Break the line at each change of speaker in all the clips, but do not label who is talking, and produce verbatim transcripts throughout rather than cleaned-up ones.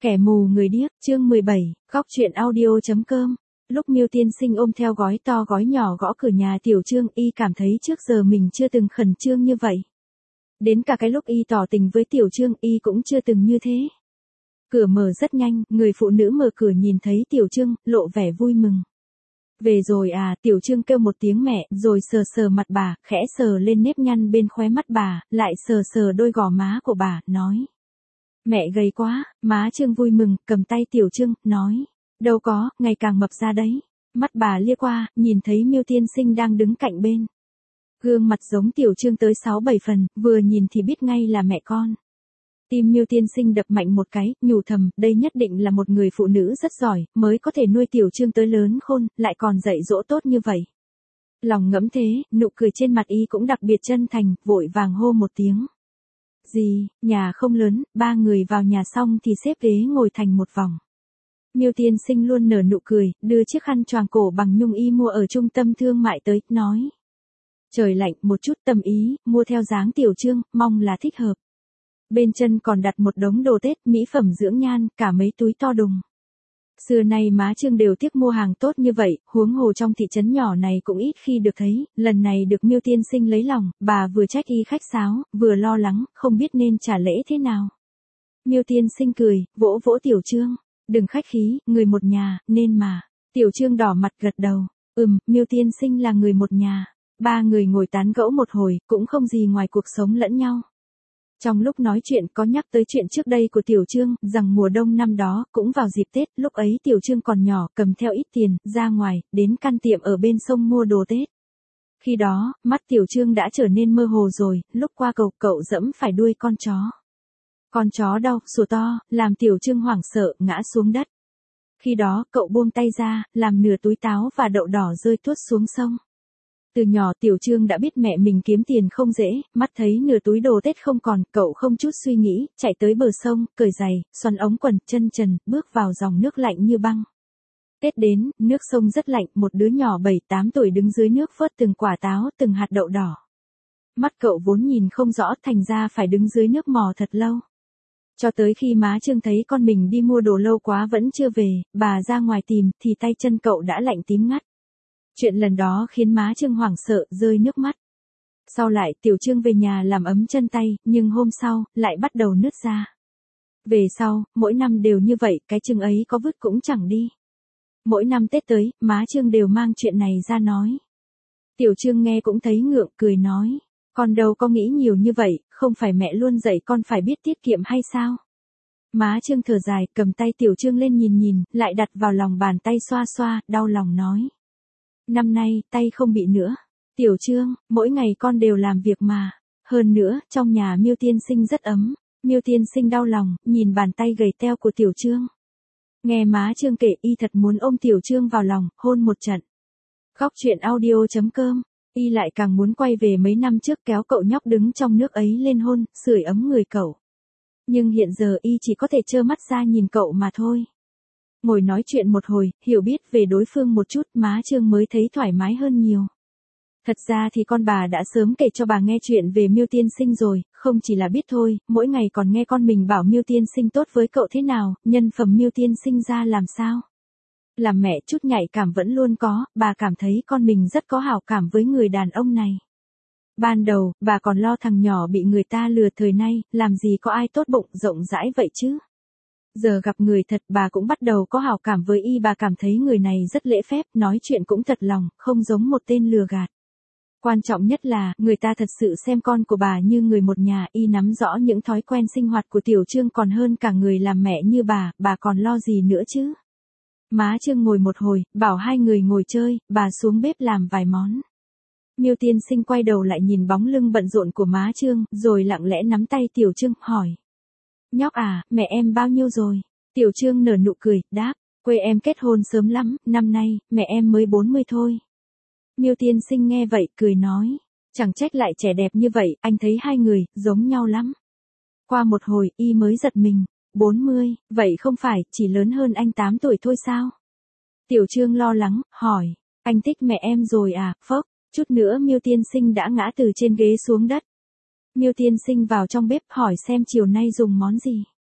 Kẻ mù người điếc, chương mười bảy, góc truyện audio.com. Lúc Miêu Tiên Sinh ôm theo gói to gói nhỏ gõ cửa nhà Tiểu Trương, y cảm thấy trước giờ mình chưa từng khẩn trương như vậy. Đến cả cái lúc y tỏ tình với Tiểu Trương, y cũng chưa từng như thế. Cửa mở rất nhanh, người phụ nữ mở cửa nhìn thấy Tiểu Trương, lộ vẻ vui mừng. Về rồi à, Tiểu Trương kêu một tiếng mẹ, rồi sờ sờ mặt bà, khẽ sờ lên nếp nhăn bên khóe mắt bà, lại sờ sờ đôi gò má của bà, nói. Mẹ gầy quá, má Trương vui mừng, cầm tay Tiểu Trương, nói. Đâu có, ngày càng mập ra đấy. Mắt bà lia qua, nhìn thấy Miêu Tiên Sinh đang đứng cạnh bên. Gương mặt giống Tiểu Trương tới sáu bảy phần, vừa nhìn thì biết ngay là mẹ con. Tim Miêu Tiên Sinh đập mạnh một cái, nhủ thầm, đây nhất định là một người phụ nữ rất giỏi, mới có thể nuôi Tiểu Trương tới lớn khôn, lại còn dạy dỗ tốt như vậy. Lòng ngẫm thế, nụ cười trên mặt y cũng đặc biệt chân thành, vội vàng hô một tiếng. Gì, nhà không lớn, ba người vào nhà xong thì xếp ghế ngồi thành một vòng. Miêu Tiên Sinh luôn nở nụ cười, đưa chiếc khăn choàng cổ bằng nhung y mua ở trung tâm thương mại tới, nói. Trời lạnh, một chút tâm ý, mua theo dáng Tiểu Trương, mong là thích hợp. Bên chân còn đặt một đống đồ Tết, mỹ phẩm dưỡng nhan, cả mấy túi to đùng. Xưa nay má Trương đều tiếc mua hàng tốt như vậy, huống hồ trong thị trấn nhỏ này cũng ít khi được thấy, lần này được Miêu Tiên Sinh lấy lòng, bà vừa trách y khách sáo, vừa lo lắng, không biết nên trả lễ thế nào. Miêu Tiên Sinh cười, vỗ vỗ Tiểu Trương, đừng khách khí, người một nhà, nên mà. Tiểu Trương đỏ mặt gật đầu, ừm, Miêu Tiên Sinh là người một nhà. Ba người ngồi tán gẫu một hồi, cũng không gì ngoài cuộc sống lẫn nhau. Trong lúc nói chuyện có nhắc tới chuyện trước đây của Tiểu Trương, rằng mùa đông năm đó, cũng vào dịp Tết, lúc ấy Tiểu Trương còn nhỏ, cầm theo ít tiền, ra ngoài, đến căn tiệm ở bên sông mua đồ Tết. Khi đó, mắt Tiểu Trương đã trở nên mơ hồ rồi, lúc qua cầu, cậu dẫm phải đuôi con chó. Con chó đau, sủa to, làm Tiểu Trương hoảng sợ, ngã xuống đất. Khi đó, cậu buông tay ra, làm nửa túi táo và đậu đỏ rơi tuốt xuống sông. Từ nhỏ Tiểu Trương đã biết mẹ mình kiếm tiền không dễ, mắt thấy nửa túi đồ Tết không còn, cậu không chút suy nghĩ, chạy tới bờ sông, cởi giày, xoắn ống quần, chân trần, bước vào dòng nước lạnh như băng. Tết đến, nước sông rất lạnh, một đứa nhỏ bảy tám tuổi đứng dưới nước vớt từng quả táo, từng hạt đậu đỏ. Mắt cậu vốn nhìn không rõ, thành ra phải đứng dưới nước mò thật lâu. Cho tới khi má Trương thấy con mình đi mua đồ lâu quá vẫn chưa về, bà ra ngoài tìm, thì tay chân cậu đã lạnh tím ngắt. Chuyện lần đó khiến má Trương hoảng sợ, rơi nước mắt. Sau lại, Tiểu Trương về nhà làm ấm chân tay, nhưng hôm sau, lại bắt đầu nứt ra. Về sau, mỗi năm đều như vậy, cái chừng ấy có vứt cũng chẳng đi. Mỗi năm Tết tới, má Trương đều mang chuyện này ra nói. Tiểu Trương nghe cũng thấy ngượng, cười nói. Con đâu có nghĩ nhiều như vậy, không phải mẹ luôn dạy con phải biết tiết kiệm hay sao? Má Trương thở dài, cầm tay Tiểu Trương lên nhìn nhìn, lại đặt vào lòng bàn tay xoa xoa, đau lòng nói. Năm nay, tay không bị nữa. Tiểu Trương, mỗi ngày con đều làm việc mà. Hơn nữa, trong nhà Miêu Tiên Sinh rất ấm. Miêu Tiên Sinh đau lòng, nhìn bàn tay gầy teo của Tiểu Trương. Nghe má Trương kể, y thật muốn ôm Tiểu Trương vào lòng, hôn một trận. Góc truyện audio.com. Y lại càng muốn quay về mấy năm trước kéo cậu nhóc đứng trong nước ấy lên hôn, sưởi ấm người cậu. Nhưng hiện giờ y chỉ có thể trơ mắt ra nhìn cậu mà thôi. Ngồi nói chuyện một hồi, hiểu biết về đối phương một chút, má Trương mới thấy thoải mái hơn nhiều. Thật ra thì con bà đã sớm kể cho bà nghe chuyện về Miêu Tiên Sinh rồi, không chỉ là biết thôi, mỗi ngày còn nghe con mình bảo Miêu Tiên Sinh tốt với cậu thế nào, nhân phẩm Miêu Tiên Sinh ra làm sao. Làm mẹ chút nhạy cảm vẫn luôn có, bà cảm thấy con mình rất có hảo cảm với người đàn ông này. Ban đầu, bà còn lo thằng nhỏ bị người ta lừa, thời nay, làm gì có ai tốt bụng rộng rãi vậy chứ. Giờ gặp người thật, bà cũng bắt đầu có hảo cảm với y, bà cảm thấy người này rất lễ phép, nói chuyện cũng thật lòng, không giống một tên lừa gạt. Quan trọng nhất là, người ta thật sự xem con của bà như người một nhà, y nắm rõ những thói quen sinh hoạt của Tiểu Trương còn hơn cả người làm mẹ như bà, bà còn lo gì nữa chứ. Má Trương ngồi một hồi, bảo hai người ngồi chơi, bà xuống bếp làm vài món. Miêu Tiên Sinh quay đầu lại nhìn bóng lưng bận rộn của má Trương, rồi lặng lẽ nắm tay Tiểu Trương, hỏi. Nhóc à, mẹ em bao nhiêu rồi? Tiểu Trương nở nụ cười, đáp, quê em kết hôn sớm lắm, năm nay, mẹ em mới bốn mươi thôi. Miêu Tiên Sinh nghe vậy, cười nói, chẳng trách lại trẻ đẹp như vậy, anh thấy hai người, giống nhau lắm. Qua một hồi, y mới giật mình, bốn mươi, vậy không phải, chỉ lớn hơn anh tám tuổi thôi sao? Tiểu Trương lo lắng, hỏi, anh thích mẹ em rồi à, phốc, chút nữa Miêu Tiên Sinh đã ngã từ trên ghế xuống đất. Miêu Tiên Sinh vào trong bếp hỏi xem chiều nay dùng món gì.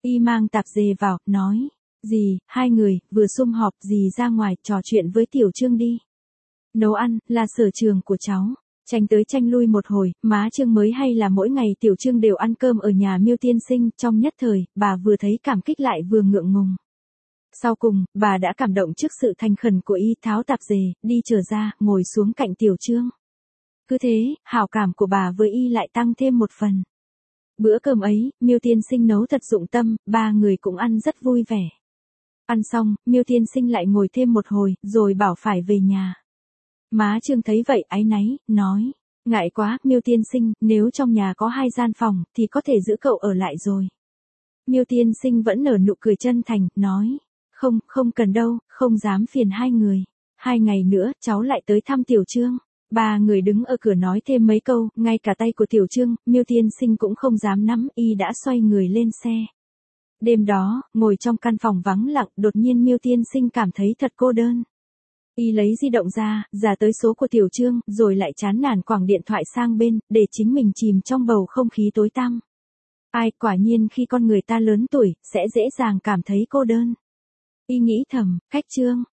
Y mang tạp dề vào, nói. Dì, hai người, vừa sum họp, dì ra ngoài, trò chuyện với Tiểu Trương đi. Nấu ăn, là sở trường của cháu. Tranh tới tranh lui một hồi, má Trương mới hay là mỗi ngày Tiểu Trương đều ăn cơm ở nhà Miêu tiên sinh, trong nhất thời, bà vừa thấy cảm kích lại vừa ngượng ngùng. Sau cùng, bà đã cảm động trước sự thành khẩn của Y, tháo tạp dề, đi trở ra, ngồi xuống cạnh Tiểu Trương. Cứ thế, hảo cảm của bà với Y lại tăng thêm một phần. Bữa cơm ấy, Miêu tiên sinh nấu thật dụng tâm, ba người cũng ăn rất vui vẻ. Ăn xong, Miêu tiên sinh lại ngồi thêm một hồi, rồi bảo phải về nhà. Má Trương thấy vậy áy náy, nói. Ngại quá, Miêu tiên sinh, nếu trong nhà có hai gian phòng, thì có thể giữ cậu ở lại rồi. Miêu tiên sinh vẫn nở nụ cười chân thành, nói. Không, không cần đâu, không dám phiền hai người. Hai ngày nữa, cháu lại tới thăm Tiểu Trương. Ba người đứng ở cửa nói thêm mấy câu, ngay cả tay của Tiểu Trương, Miêu tiên sinh cũng không dám nắm, Y đã xoay người lên xe. Đêm đó, ngồi trong căn phòng vắng lặng, đột nhiên Miêu tiên sinh cảm thấy thật cô đơn. Y lấy di động ra, giả tới số của Tiểu Trương, rồi lại chán nản quẳng điện thoại sang bên, để chính mình chìm trong bầu không khí tối tăm. Ai, quả nhiên khi con người ta lớn tuổi, sẽ dễ dàng cảm thấy cô đơn. Y nghĩ thầm, cách Trương,